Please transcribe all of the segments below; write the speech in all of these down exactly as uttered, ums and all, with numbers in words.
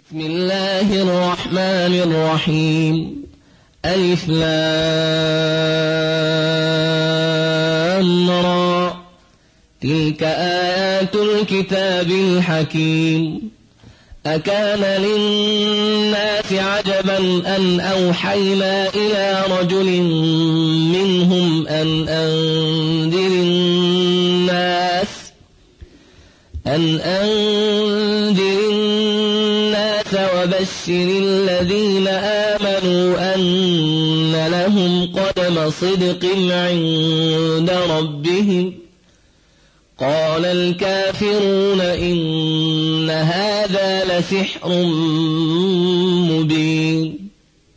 بسم الله الرحمن الرحيم. ألف لام را. تلك آيات الكتاب الحكيم. أكان للناس عجبا أن أوحينا إلى رجل منهم أن أنذر الناس أن أنذر الناس وبشر الذين آمنوا أن لهم قدم صدق عند ربهم. قال الكافرون إن هذا لسحر مبين.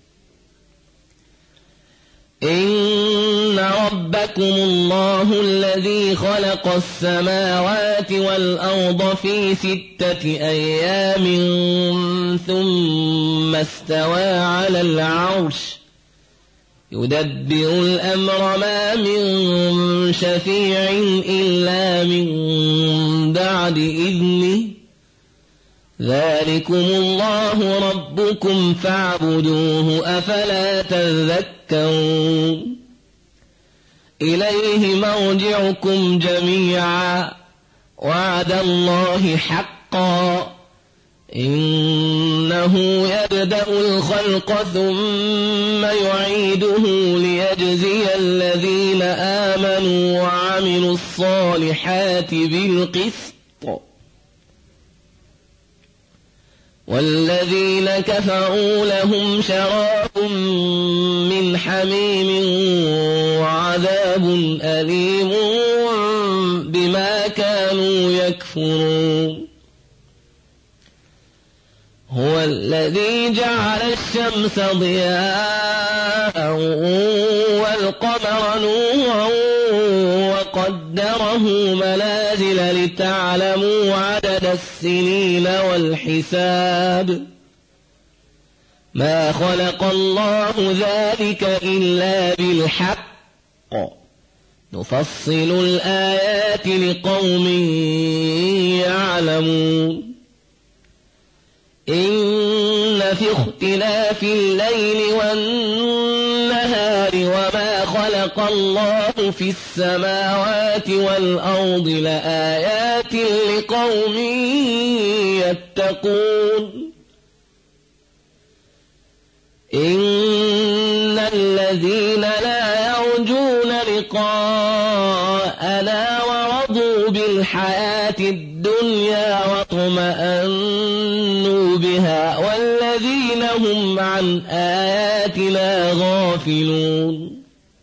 إن ربكم الله الذي خلق السماوات والأرض في ستة أيام ثم استوى على العرش يدبر الأمر ما من شفيع إلا من بعد إذنه. ذلكم الله ربكم فاعبدوه أفلا تذكرون. إليه مرجعكم جميعا وعد الله حقا. إنه يبدأ الخلق ثم يعيده ليجزي الذين آمنوا وعملوا الصالحات بالقسط، والذين كفروا لهم شراب من حميم وعذاب أليم بما كانوا يكفرون. هو الذي جعل الشمس ضياء والقمر نورا وقدره منازل لتعلموا عدد السنين والحساب. ما خلق الله ذلك إلا بالحق. نفصل الآيات لقوم يعلمون. إن في اختلاف الليل والنهار وما خلق الله في السماوات والأرض لآيات لقوم يتقون. إن الذين لا يرجون لقاءنا ورضوا بالحياة الدنيا واطمأنوا بها والذين هم عن آياتنا غافلون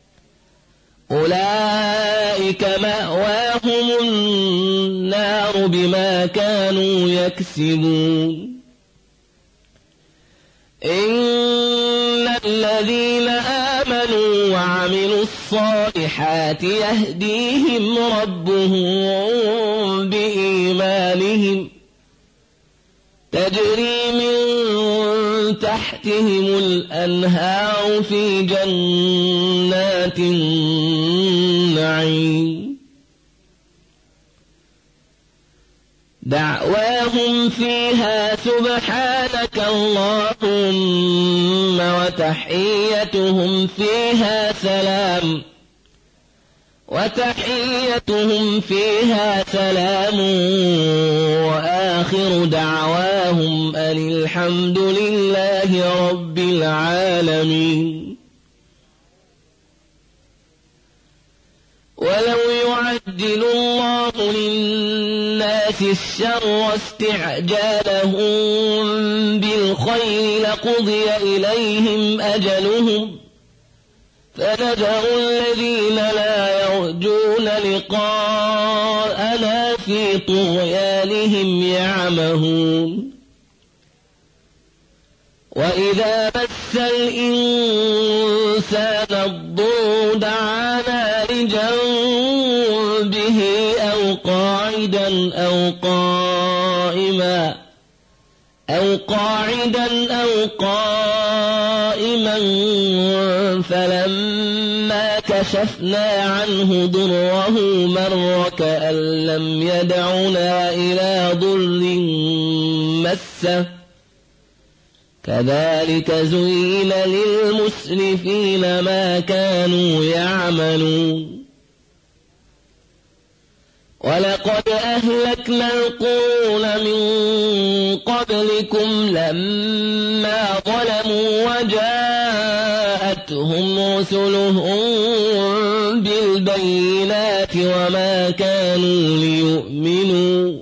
أولئك مأواهم النار بما كانوا يكسبون. إن الذين آمنوا وعملوا الصالحات يهديهم ربهم بإيمانهم تجري من تحتهم الأنهار في جنات النعيم. دعواهم فيها سبحانك اللهم وتحيتهم فيها سلام وتحيتهم فيها سلام وآخر دعواهم أن الحمد لله رب العالمين. ولو يعجل الله للناس الشر استعجالهم بالخير لقضي إليهم أجلهم فنذر الذين لا يرجون لقاءنا في طغيانهم يعمهون. وإذا مس الإنسان الضر دعانا لجنبه أو قاعدا أو قائما أو قاعدا أو قائما فلما كشفنا عنه ضره مر كأن لم يدعنا إلى ضر مسه كذلك زين للمسرفين ما كانوا يعملون ولقد أهلكنا القرون من قبلكم لما ظلموا وجاءتهم رسلهم بالبينات وما كانوا ليؤمنوا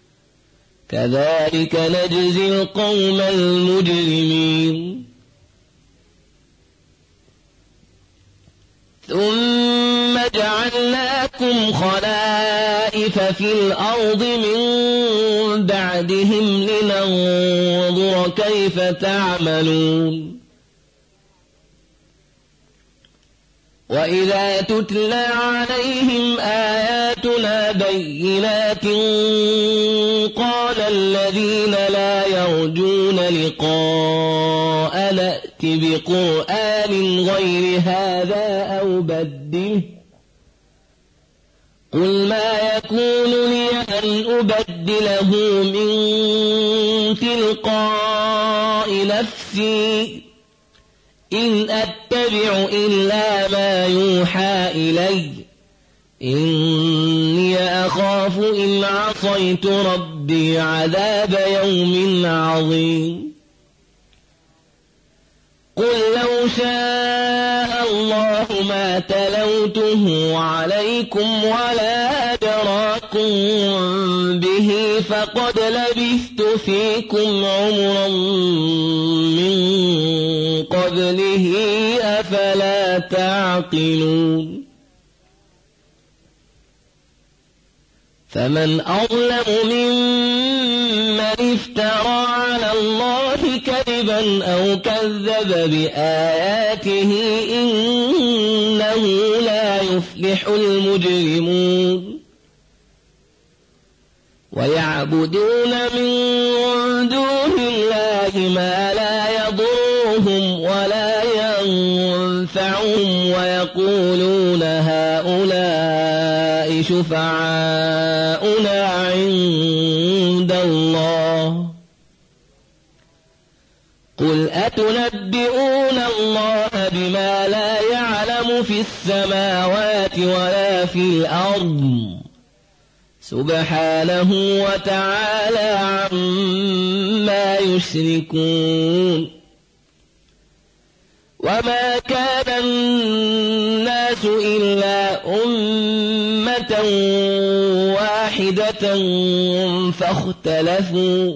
كذلك نجزي القوم المجرمين ثم جعلناكم خلائف في الأرض من بعدهم لننظر كيف تعملون وإذا تتلى عليهم آياتنا بينات قال الذين لا يرجون لقاء نأت بقرآن غير هذا أو بدله قل ما يكون لي أن أبدله من تلقاء نفسي إن أتبع إلا ما يوحى إلي إني أخاف إن عصيت ربي عذاب يوم عظيم قل لو شاء الله ما تلوته عليكم ولا أدراكم به فقد لبثت فيكم عمرا من قبله أفلا تعقلون فمن أظلم ممن افترى على الله كذبا أو كذب بآياته إنه لا يفلح المجرمون ويعبدون من دون الله ما لا يضرهم ولا ينفعهم ويقولون هؤلاء شفعاؤنا عند الله قل أتنبئون الله بما لا يعلم في السماوات ولا في الأرض سبحانه وتعالى عما يشركون وما كان الناس إلا أمة واحدة فاختلفوا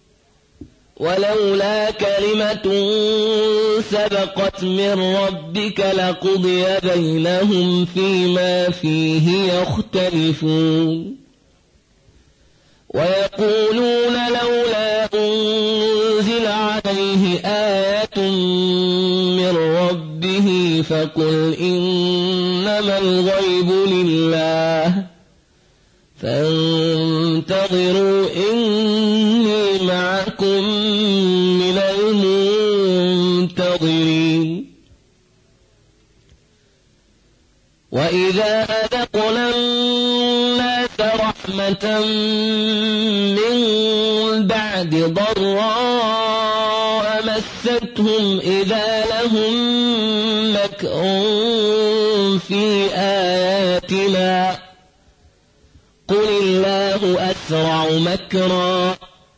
ولولا كلمة سبقت من ربك لقضي بينهم فيما فيه يختلفون ويقولون لولا أنزل عليه آية من ربه فقل إنما الغيب لله فانتظروا إني معكم من المنتظرين وإذا أذقنا الناس رحمة من بعد ضراء مستهم إذا لهم مكر في آياتنا قل الله أسرع مكرا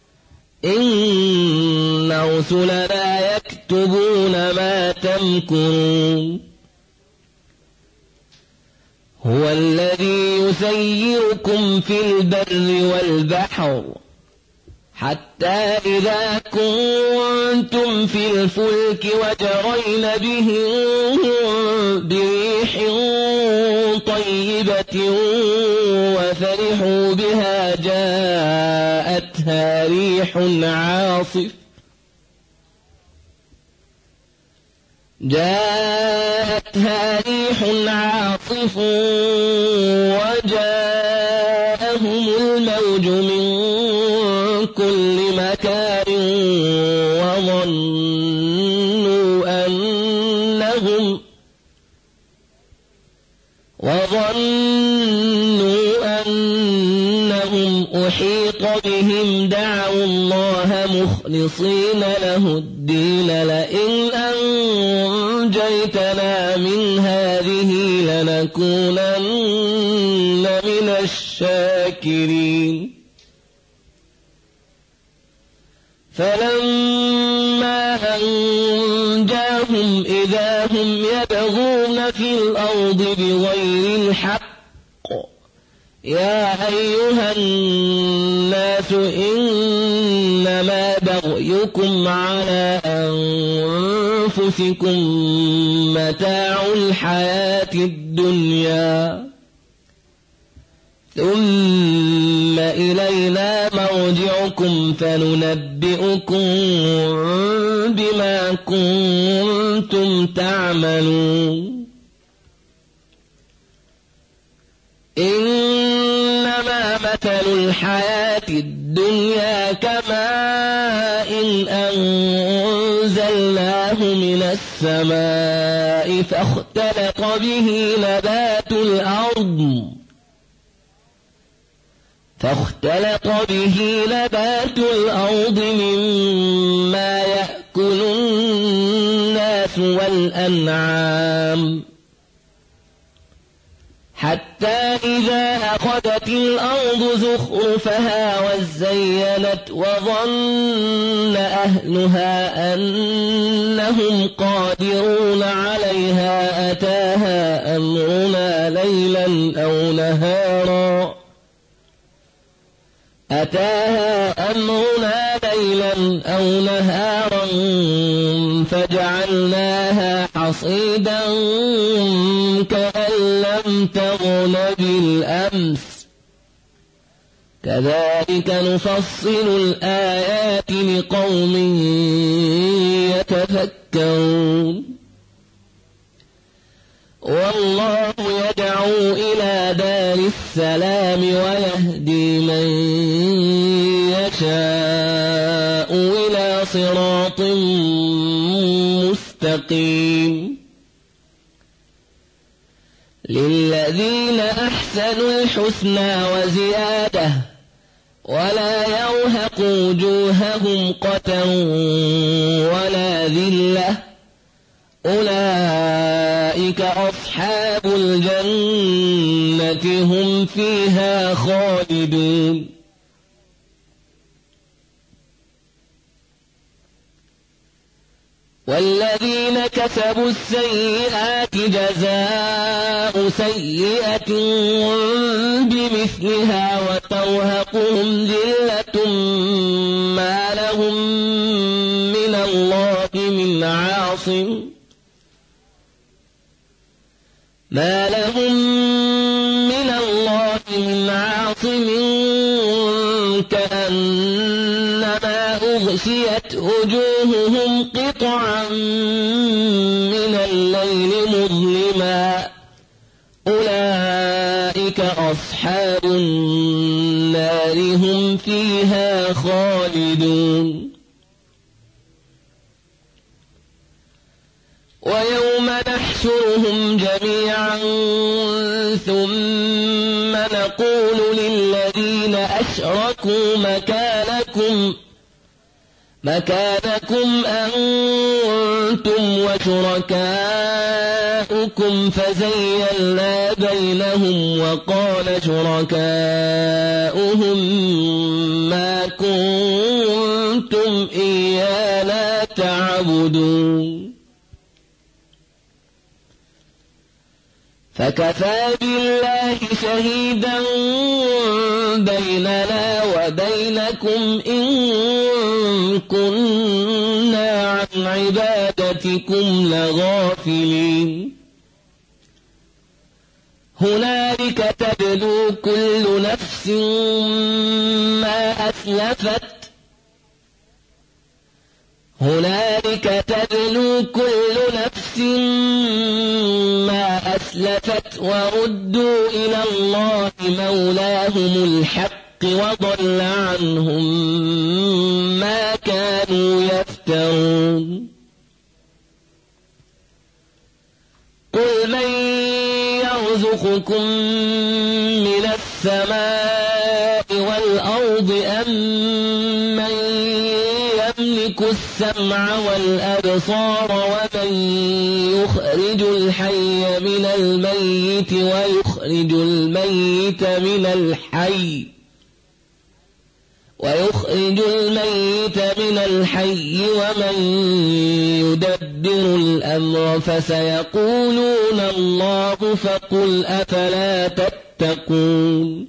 إن رسلنا يكتبون ما تمكرون هو الذي يسيركم في البر والبحر حتى إذا كنتم في الفلك وجرين بهم بريح طيبة وفرحوا بها جاءتها ريح عاصف جاءتها ريح عاصف وجاءهم الموج من كل مكان وظنوا أنهم وظنوا أنهم أحيط بهم قومهم دعوا الله مخلصين له الدين لئن أنجيتنا من هذه لنكونن من الشاكرين فلما أنجاهم إذا هم يبغون في الأرض بغير الحق يا أيها الناس إنما بغيكم على أنفسكم متاع الحياة الدنيا ثم إلينا مرجعكم فننبئكم بما كنتم تعملون إنما مثل الحياة الدنيا كماء إن أنزلناه من السماء فاختلط به نبات الأرض فاختلط به نبات الأرض مما يأكل الناس والأنعام حتى إذا أخذت الأرض زخرفها وزينت وظن أهلها أنهم قادرون عليها أتاها أمرنا ليلا أو نهارا أتاها أمرنا ليلا أو نهارا فجعلناها حصيدا كأن لم تغن بالأمس كذلك نفصل الآيات لقوم يتفكرون والله يدعو إلى دار السلام ويهدي من يشاء إلى صراط مستقيم للذين أحسنوا الحسنى وزيادة ولا يرهق وجوههم قتر ولا ذلة أولئك أصحاب الجنة هم فيها خالدون والذين كسبوا السيئات جزاء سيئة بمثلها وترهقهم ذلة ما لهم من الله من عاصم ما لهم من الله من عاصم كأنما أغشيت وجوههم قطعا من الليل مظلما أولئك أصحاب النار هم فيها خالدون ويوم نحشرهم جميعا ثم نقول للذين أشركوا مكانكم مكانكم أنتم وشركاؤكم فزيّلنا بينهم وقال شركاؤهم ما كنتم إيانا تعبدون فكفى بالله شهيدا بيننا وبينكم إن كنا عن عبادتكم لغافلين هنالك تبلو كل نفس ما أسلفت هنالك تبلو كل نفس ما أسلفت وردوا إلى الله مولاهم الحق وضل عنهم ما كانوا يفترون قل من يرزقكم من السماء والأرض الأرض أمن يملك السمع والأبصار ومن يخرج الحي من الميت ويخرج الميت من الحي ويخرج الميت من الحي ومن يدبر الأمر فسيقولون الله فقل أفلا تتقون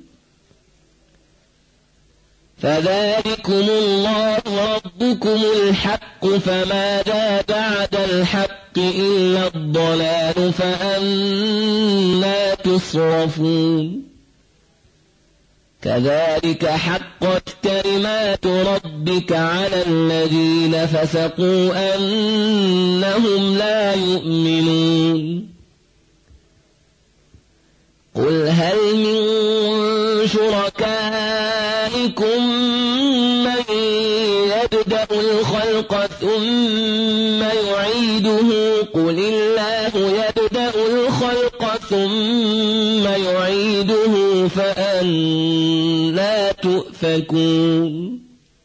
فذلكم الله ربكم الحق فماذا بعد الحق إلا الضلال فأنى تصرفون كذلك حقت كلمات ربك على الذين فسقوا أنهم لا يؤمنون قل هل من شركائكم من يبدأ الخلق ثم يعيده قل الله يبدأ الخلق ثم يعيده فأنى تؤفكون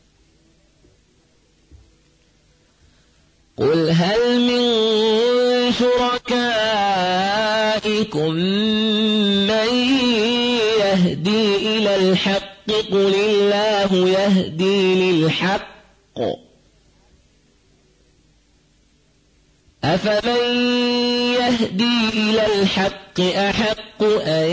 قل هل من شركائكم من يهدي إلى الحق قل الله يهدي للحق أفمن يهدي إلى الحق أحق أن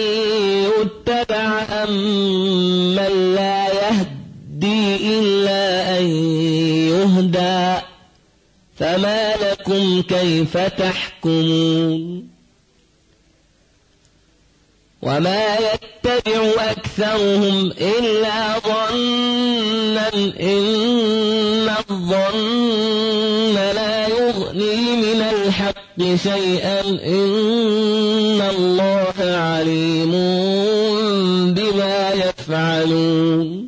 يتبع أم من لا يهدي إلا أن يهدى فما لكم كيف تحكمون وما يتبع أكثرهم إلا ظنا إن الظن لا يغني من الحق شيئا إن الله عليم بما يفعلون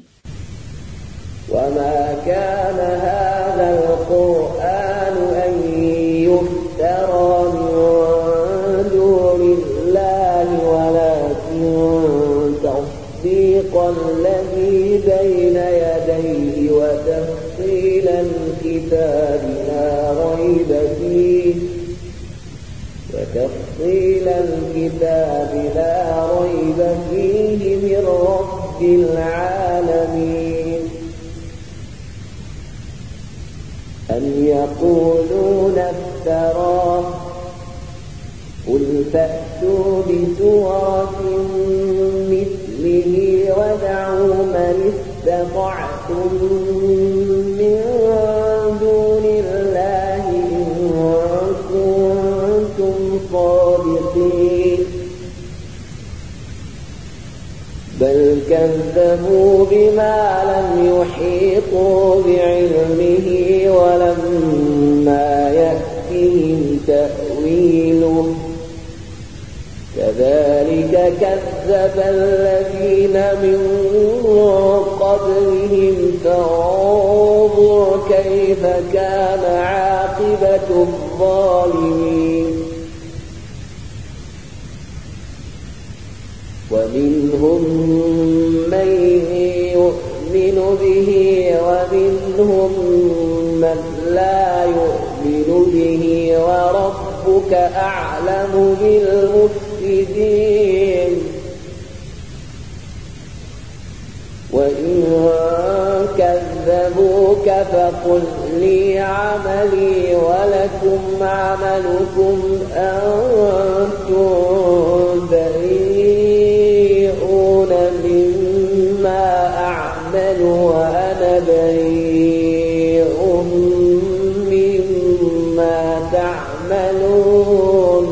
وما كان هذا القرآن أن يفترى من دون الله ولكن تصديق الذي بين يديه وتفصيل الكتاب لا ريب فيه وتفصيل الكتاب لا ريب فيه من رب العالمين أم يقولون افتراه قل فأتوا بسورة مثله وادعوا من استطعتم من دون الله إن كنتم صادقين بل كذبوا بما لم يحيطوا بعلمه ولما يأتهم تأويله كذلك كذب الذين من قبلهم فانظر كيف كان عاقبة الظالمين ومنهم من يؤمن به ومنهم من لا يؤمن به وربك أعلم بالمفسدين وإن كذبوك فقل لي عملي ولكم عملكم أنتم بريئون مما أعمل وأنا بريء مما تعملون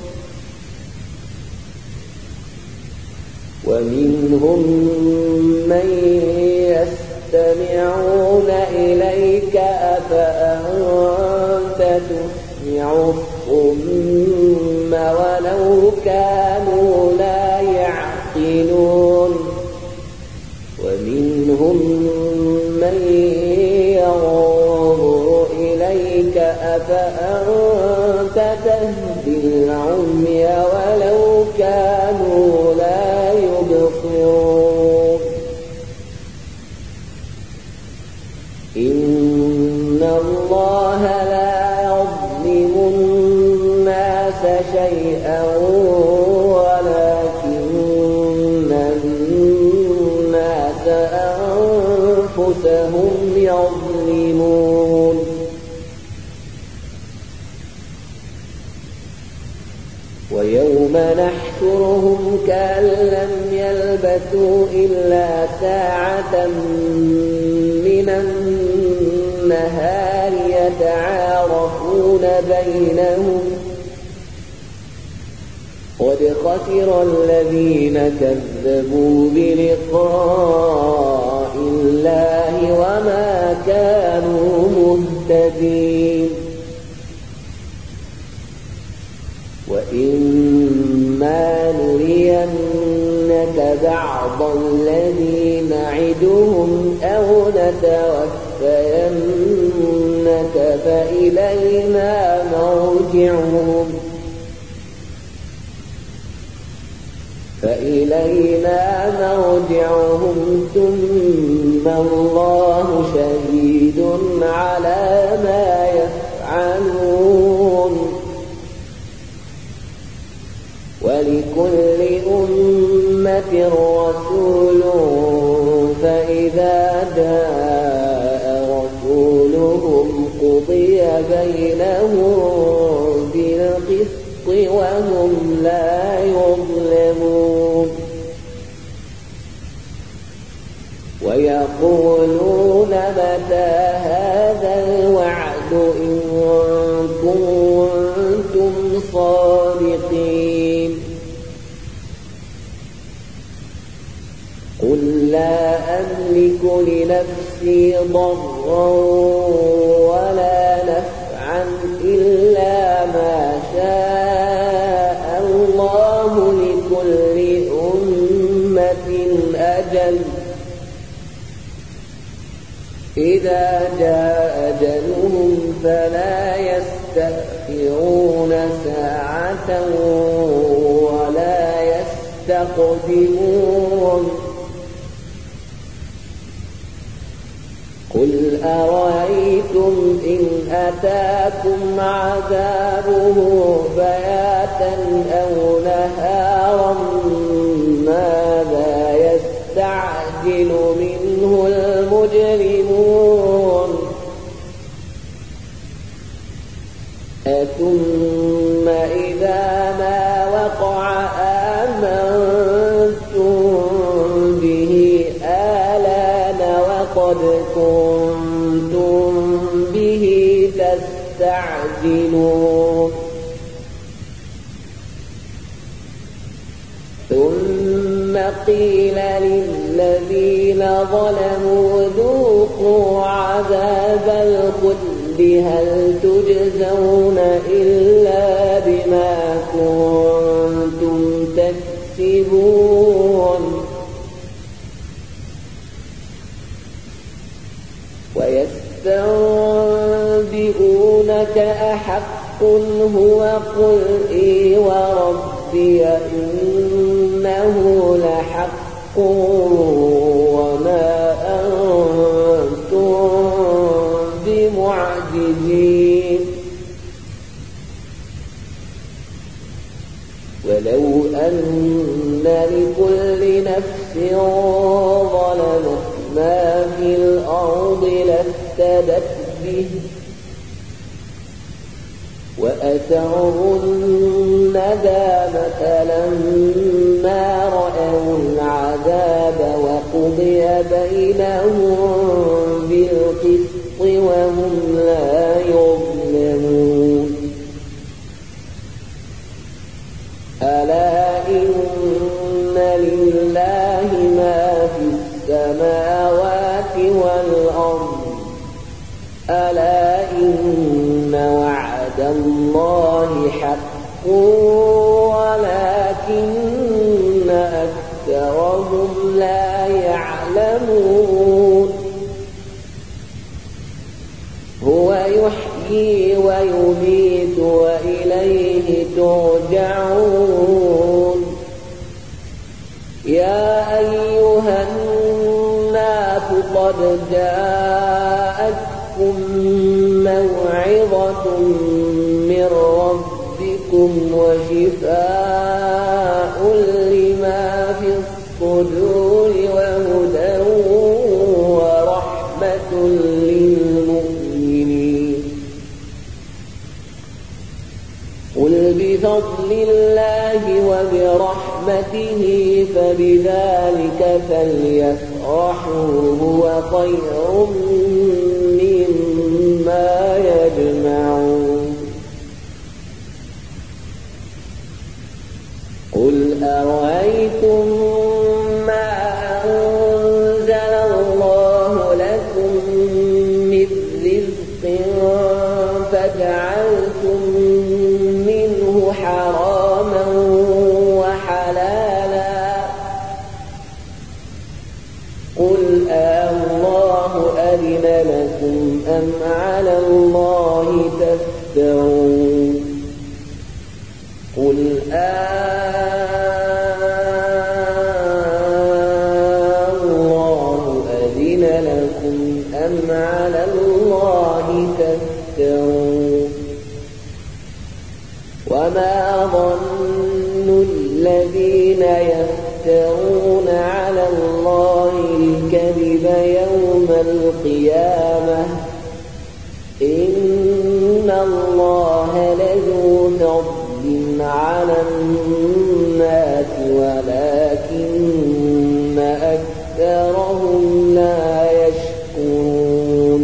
ومنهم من يستمعون إليك أفأنت تسمع الصم ولو كانوا لا يعقلون ومنهم من ينظر إليك أفأنت تهدي العمي ولو كانوا لا يبصرون الله لا يظلم الناس شيئا ولكن الناس أنفسهم يظلمون ويوم نحشرهم كأن لم يلبثوا إلا ساعة من النهار يتعارفون بينهم قد خسر الذين كذبوا بلقاء الله وما كانوا مهتدين وإما نرينك بعض الذي نعدهم أو نتوفينك فإلينا مرجعهم فإلينا مرجعهم ثم الله شهيد على ما يفعلون ولكل أمة رسول فإذا جاء رسولهم قضي بينهم بالقسط وهم لا يظلمون ويقولون متى هذا الوعد إن كنتم صادقين قل لا أملك لنفسي ضرا ولا نفعا إلا ما شاء الله لكل أمة أجل إذا جاء أجلهم فلا يستأخرون ساعة ولا يستقدمون قل أرأيتم إن أتاكم عذابه بياتا أو نهارا ماذا يستعجل منه المجرمون أثم إذا ما وقع آمنتم به آلان وقد كنتم به تستعجلون ثم قيل للذين ظلموا ذوقوا عذاب الخلد هل تجزون إلا بما كنتم تكسبون ويستنبئونك أحق هو قل إي وربي إنه لحق وما أنتم بمعجزين ولو أن لكل نفس ظلمت ما في الأرض لافتدت به وأسروا الندامة لما رأوا العذاب وقضي بينهم بالقسط وهم لا يظلمون ألا إن لله ما في السماوات والأرض ألا إن وعد الله حق ولكن أكثرهم لا يعلمون هو يحيي ويميت وإليه ترجعون يا أيها الناس قد جاءتكم موعظة من ربكم وشفاء لما في الصدور وهدى ورحمة للمؤمنين. قل بفضل الله وبرحمته فبذلك فليفرحوا هو خير مما يجمعون. قل أرأيتم ما أنزل الله لكم من رزق فجعلتم منه حراما وحلالا قل الله أذن لكم أم على الله تفترون. قل الله أذن لكم أم على الله تفترون. وما ظن الذين يفترون على الله الكذب يوم القيامة إن الله لذو فضل على الناس ولكن أكثرهم لا يشكرون.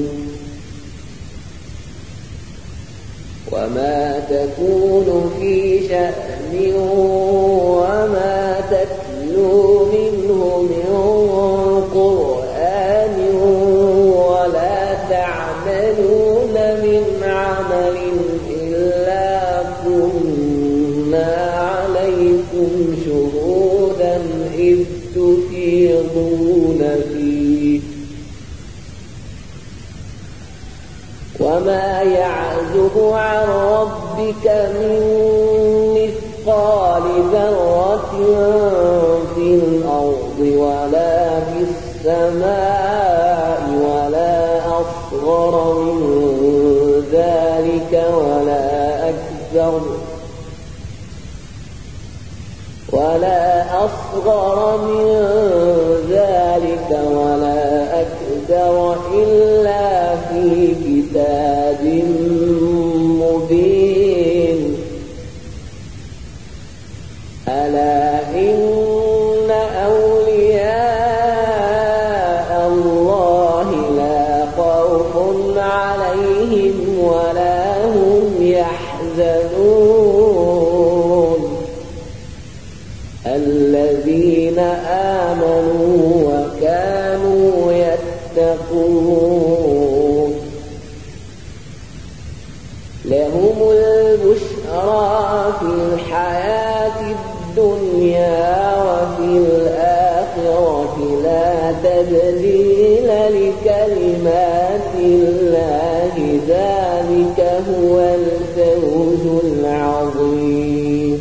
وما تكون في شأن وما تتلو منه من قرآن ولا تعملون من عمل إلا كنا عليكم شهودا إذ تفيضون فيه. وما يعزب عن ربك من مثقال ذرة في الأرض ولا في السماء ولا أصغر من ذلك ولا أكبر ولا أصغر من ذلك ولا أكبر إلا في كتاب مبين. ألا إن أولياء الله لا خوف عليهم ولا هم يحزنون الذين آمنوا وكانوا يتقون. لهم البشرى في الحياة الدنيا وفي الآخرة لا تبديل لكلمات الله ذلك هو الفوز العظيم.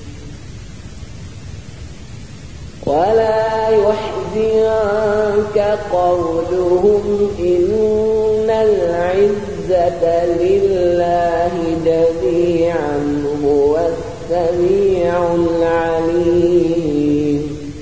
ولا يحزنك قولهم إن العزة لله جميعا هو السميع العليم.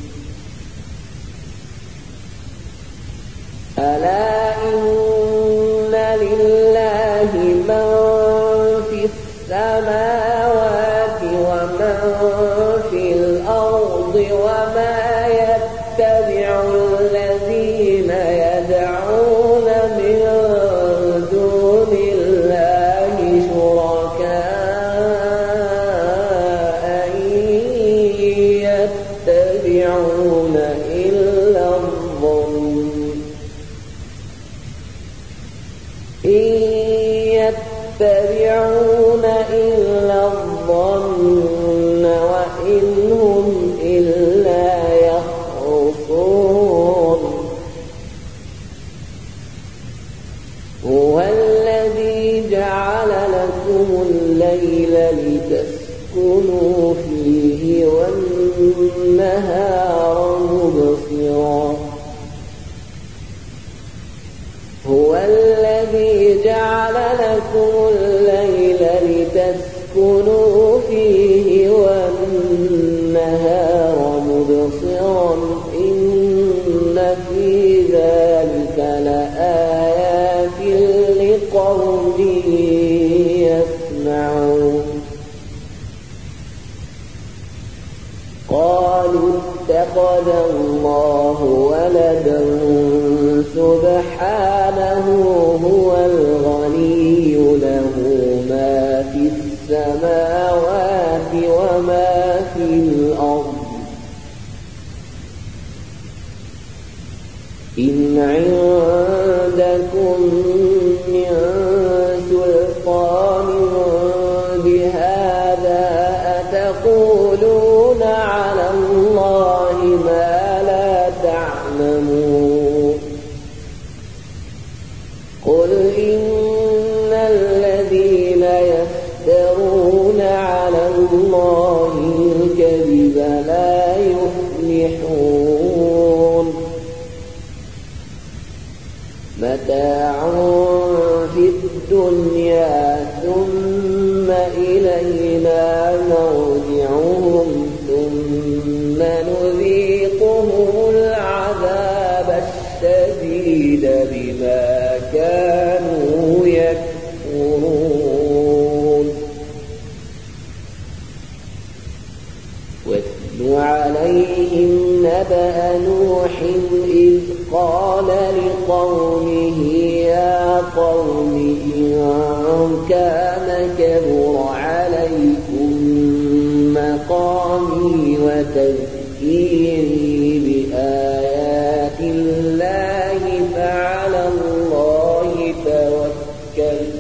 ألا إن لله من في السماوات ومن في الأرض وما يتبع الذين يدعون من دون الله شركاء إن يتبعون إلا الظن إن يتبعون إلا الظن وإن هم إلا يخرصون. هو الذي جعل لكم الليل لتسكنوا فيه والنهار مبصرا. هو الذي جعل لكم الليل لتسكنوا فيه والنهار مبصرا إن في ذلك لآيات لقوم يسمعون قالوا اتخذ الله ولدا سبحانه هو الغني له ما في السماوات وما في الأرض إن عندكم من سلطان بهذا أتقولون على الله ما لا تعلمون قل إن الذين يفترون على الله الكذب لا يفلحون متاع في الدنيا ثم إلينا مرجعهم ثم نذيقهم العذاب الشديد بما كانوا يكفرون واتل عليهم نبأ نوح إذ قال لقومه يا قوم إن كان كبر عليكم مقامي وتذكيري بآيات الله فعلى الله توكلت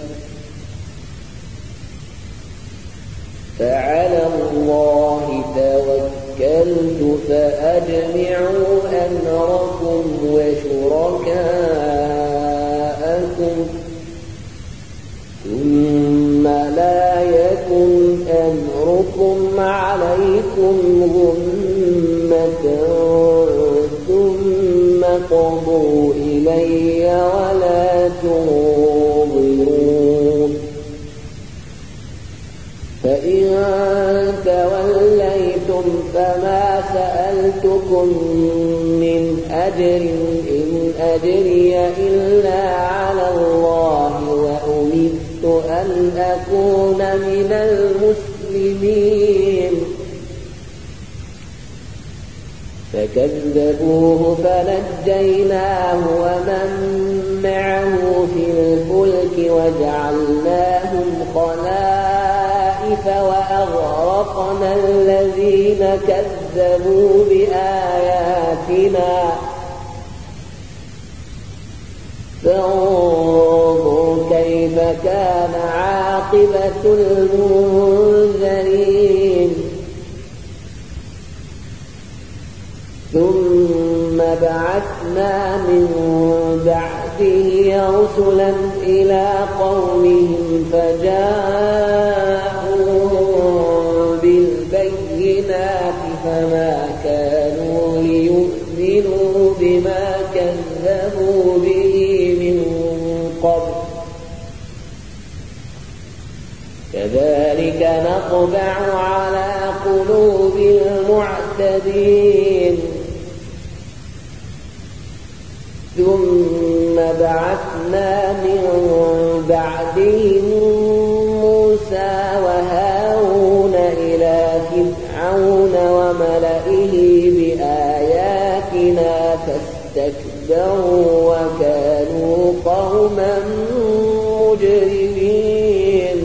فعلى الله توكلت فأجمعوا أمركم وشركاءكم ثم لا يكن أمركم عليكم غمة ثم قضوا إلي ولا تنظرون فإن توليتم فما سألتكم من أجر إن أجري إلا على الله وأمرت أن أكون من المسلمين فكذبوه فنجيناه ومن معه في الفلك وجعلناهم خلائف وأغرقنا الذين كذبوا بآياتنا فانظر كيف كان عاقبة المنذرين ثم بعثنا من بعده رسلا إلى قومهم فجاءوا بالبينات فما كانوا ليؤمنوا بما كذبوا به من قبل كذلك نطبع على قلوب المعتدين ثم بعثنا من بعدهم موسى وهارون إلى فرعون وملئه بآياتنا فاستكبروا وكانوا قوما مجرمين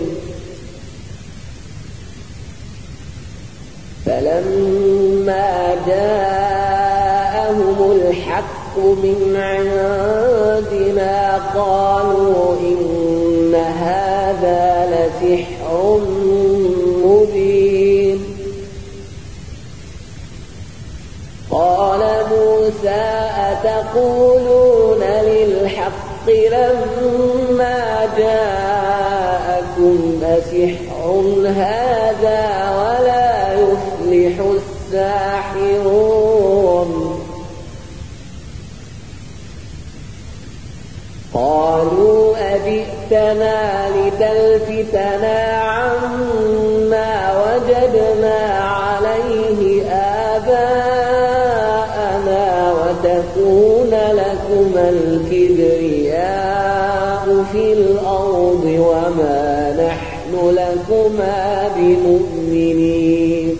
فلما جاءهم الحق من عندنا قالوا إن هذا لسحر مبين قال موسى أتقولون للحق لما جاءكم أسحر هذا ولا يفلح الساحرون قالوا أجئتنا لتلفتنا عما وجدنا عليه آباءنا وتكون لكما الكبرياء في الأرض وما نحن لكما بمؤمنين.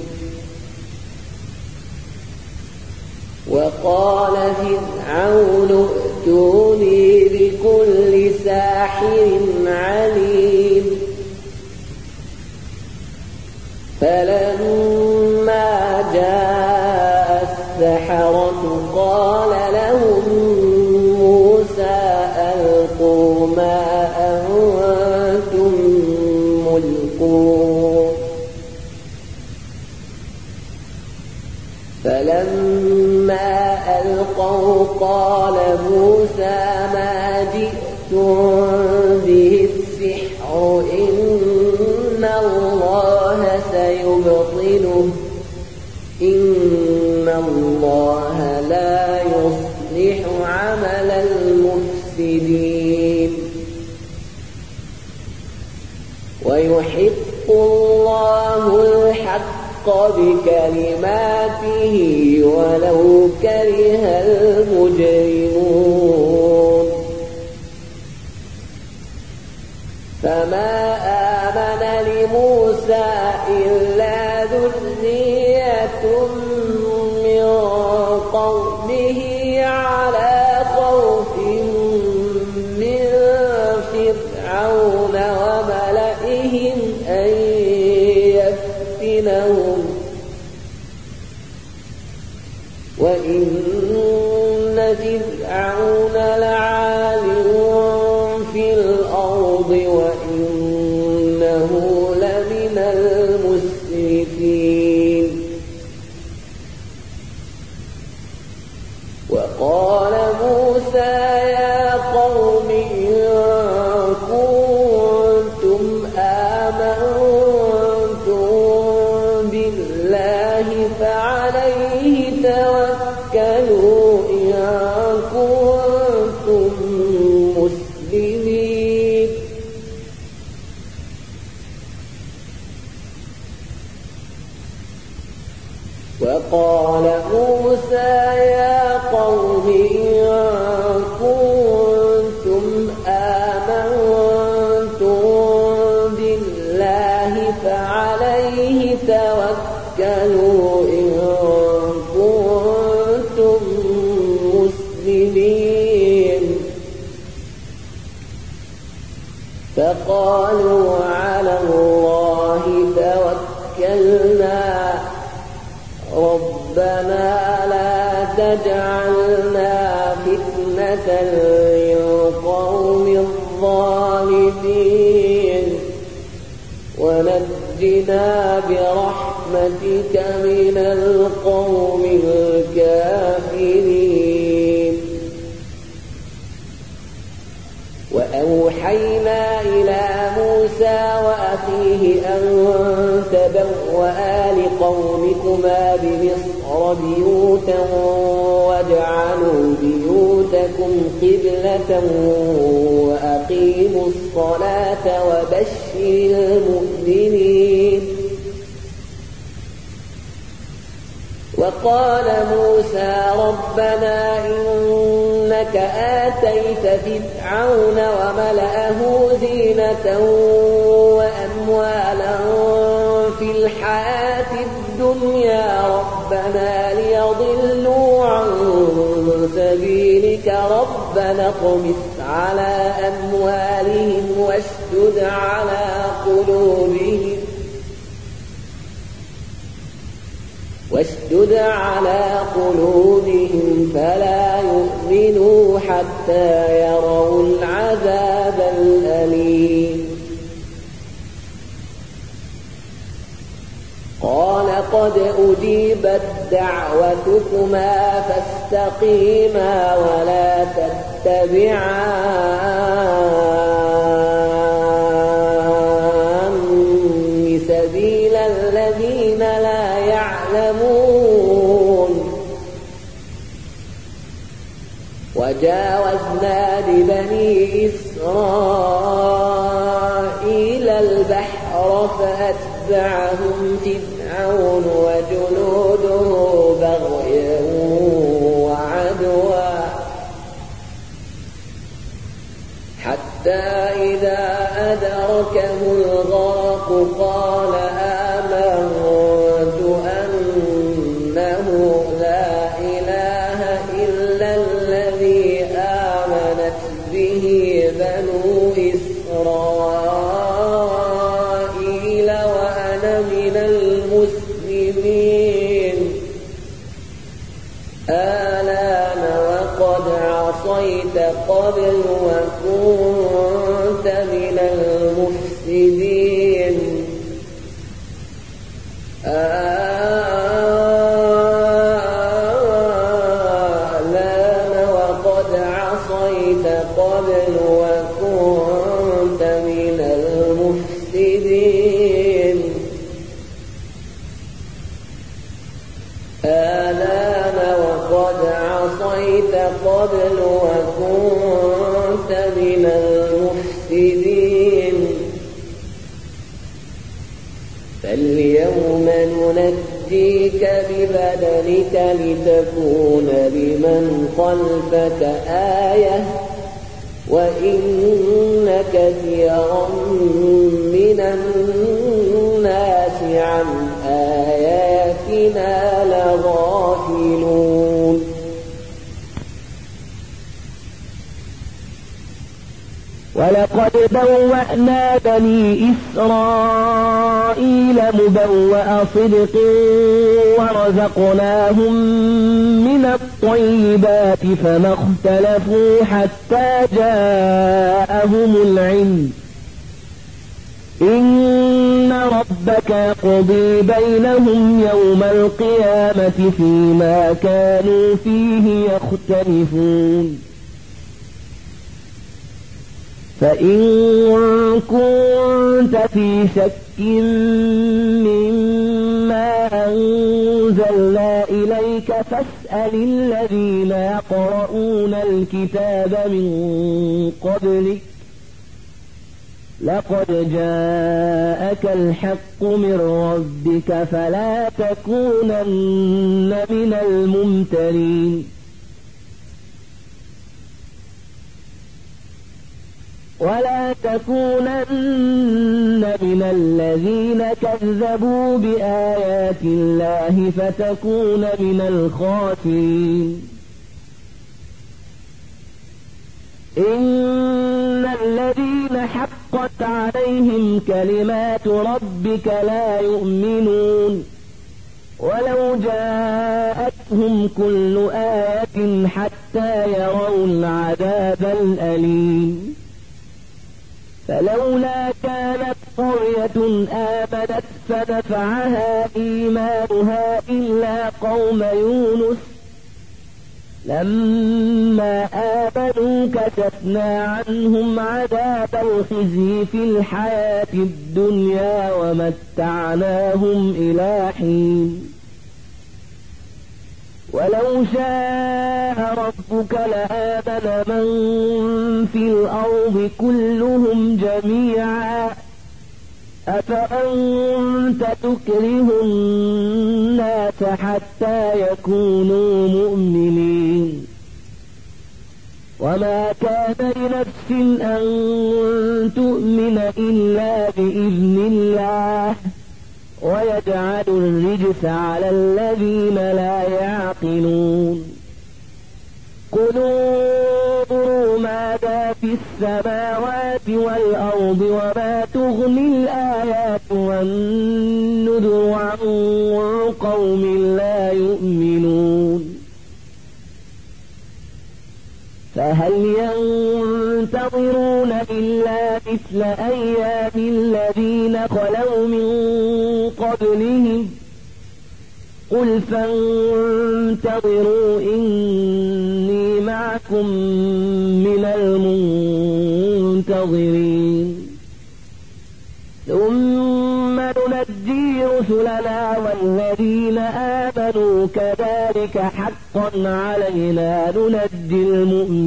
وقال فرعون ائتوني بكل ساحر عليم. فلما جاء السحرة قال لهم موسى ألقوا ما أنتم ملقون. فلما ألقوا قال موسى ما جئتم به السحر إن الله سيبطله إن الله لا يصلح عمل المفسدين. ويحق الله الحق بكلماته ولو كره المجرمون. فما آمن لموسى إلا ذرية من قومه على خوف من فرعون وملئهم أن يفتنهم وإن فرعون لعال في الأرض وإنه لمن المسرفين. وقال موسى يا قوم إن كنتم آمنتم بالله فعليه توكلوا إن كنتم مسلمين. وقال موسى يا قوم إن كنتم آمنتم بالله فعليه توكلوا إن كنتم مسلمين. فقالوا على الله توكلنا ربنا لا تجعلنا فتنة للقوم الظالمين ونجنا برحمتك من القوم الكافرين. وأوحينا إلى موسى وأخيه أن تبوأ لقومكما بمصر بيوتا واجعلوا بيوتكم قبلة وأقيموا الصلاة وبشر المؤمنين. وقال موسى ربنا إنك آتيت فرعون وملأه زينة وأموالا في الحياة الدنيا ربنا ليضلوا عن سبيلك ربنا اطمس على أموالهم واشدد على قلوبهم واشدد على قلوبهم فلا يؤمنوا حتى يروا العذاب الأليم. قال قد أجيبت دعوتكما فاستقيما ولا تتبعان سبيل الذين لا يعلمون. وجاوزنا ببني إسرائيل البحر فأتبعهم فرعون وجنوده بغيا وعدوا حتى إذا أدركه الغرق قال آمنت أنه لا إله إلا الذي آمنت به بنو إسرائيل وأنا من المسلمين آلان وقد عصيت قبل وكنت من المفسدين آلان وقد عصيت قبل وكنت من المفسدين آلان وقد عصيت قبل وكنت من المفسدين فاليوم ننجيك ببدنك لتكون لمن خلفك آية وإن كثيرا من الناس عن آياتنا لغافلون ولقد بوأنا بني إسرائيل مبوأ صدق ورزقناهم من الطيبات فما اختلفوا حتى جاءهم العلم إن ربك يقضي بينهم يوم القيامة فيما كانوا فيه يختلفون فإن كنت في شك مما أنزلنا إليك فاسأل الذين يقرؤون الكتاب من قبلك لقد جاءك الحق من ربك فلا تكونن من الممترين ولا تكونن من الذين كذبوا بآيات الله فتكون من الخاسرين إن الذين حقت عليهم كلمات ربك لا يؤمنون ولو جاءتهم كل آية حتى يروا العذاب الأليم فلولا كانت قرية آمنت فنفعها إيمانها إلا قوم يونس لما آمنوا كشفنا عنهم عذاب الخزي في الحياة الدنيا ومتعناهم إلى حين ولو شاء ربك لآمن من في الأرض كلهم جميعا أفأنت تكره الناس حتى يكونوا مؤمنين وما كان لنفس أن تؤمن إلا بإذن الله ويجعل الرجس على الذين لا يعقلون قلوا ماذا في السماوات والأرض وما تغني الآيات والنذر عن قوم لا يؤمنون فهل ينتظرون إلا مثل أيام الذين خلوا من قبلهم قل فانتظروا إني معكم من المنتظرين ثم ننجي رسلنا والذين آمنوا كذلك حقا علينا ننجي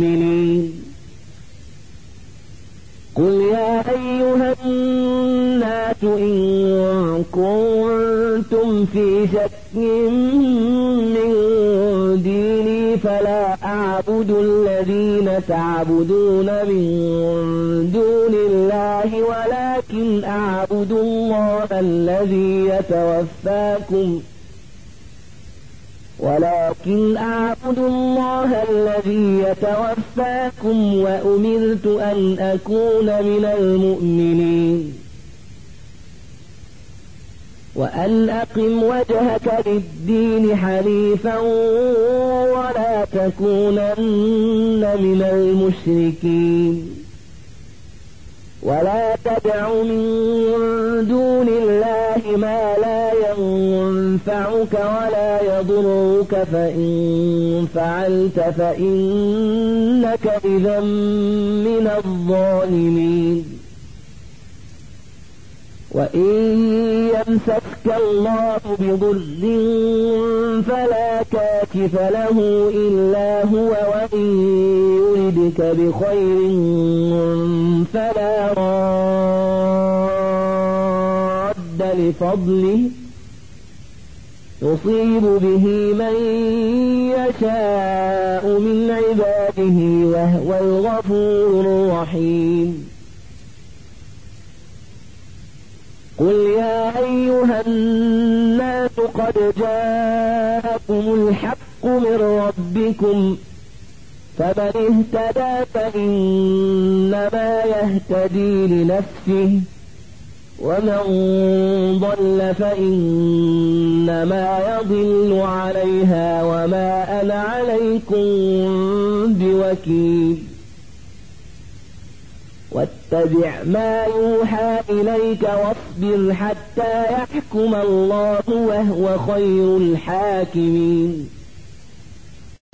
المؤمنين قل يا أيها الناس البينات إن كنتم في شك من ديني فلا أعبد الذين تعبدون من دون الله ولكن أعبد الله الذي يتوفاكم ولكن أعبد الله الذي يتوفاكم وأمرت أن أكون من المؤمنين وأن أقم وجهك للدين حنيفا ولا تكونن من المشركين ولا تدع من دون الله ما لا ينفعك ولا يضرك فإن فعلت فإنك إذا من الظالمين وإن يمسسك الله بضر فلا كاشف له إلا هو وإن يردك بخير فلا راد لفضله يصيب به من يشاء من عباده وهو الغفور الرحيم قل يا أيها الناس قد جاءكم الحق من ربكم فمن اهتدى فإنما يهتدي لنفسه ومن ضل فإنما يضل عليها وما أنا عليكم بوكيل واتبع ما يوحى إليك واصبر حتى يحكم الله وهو خير الحاكمين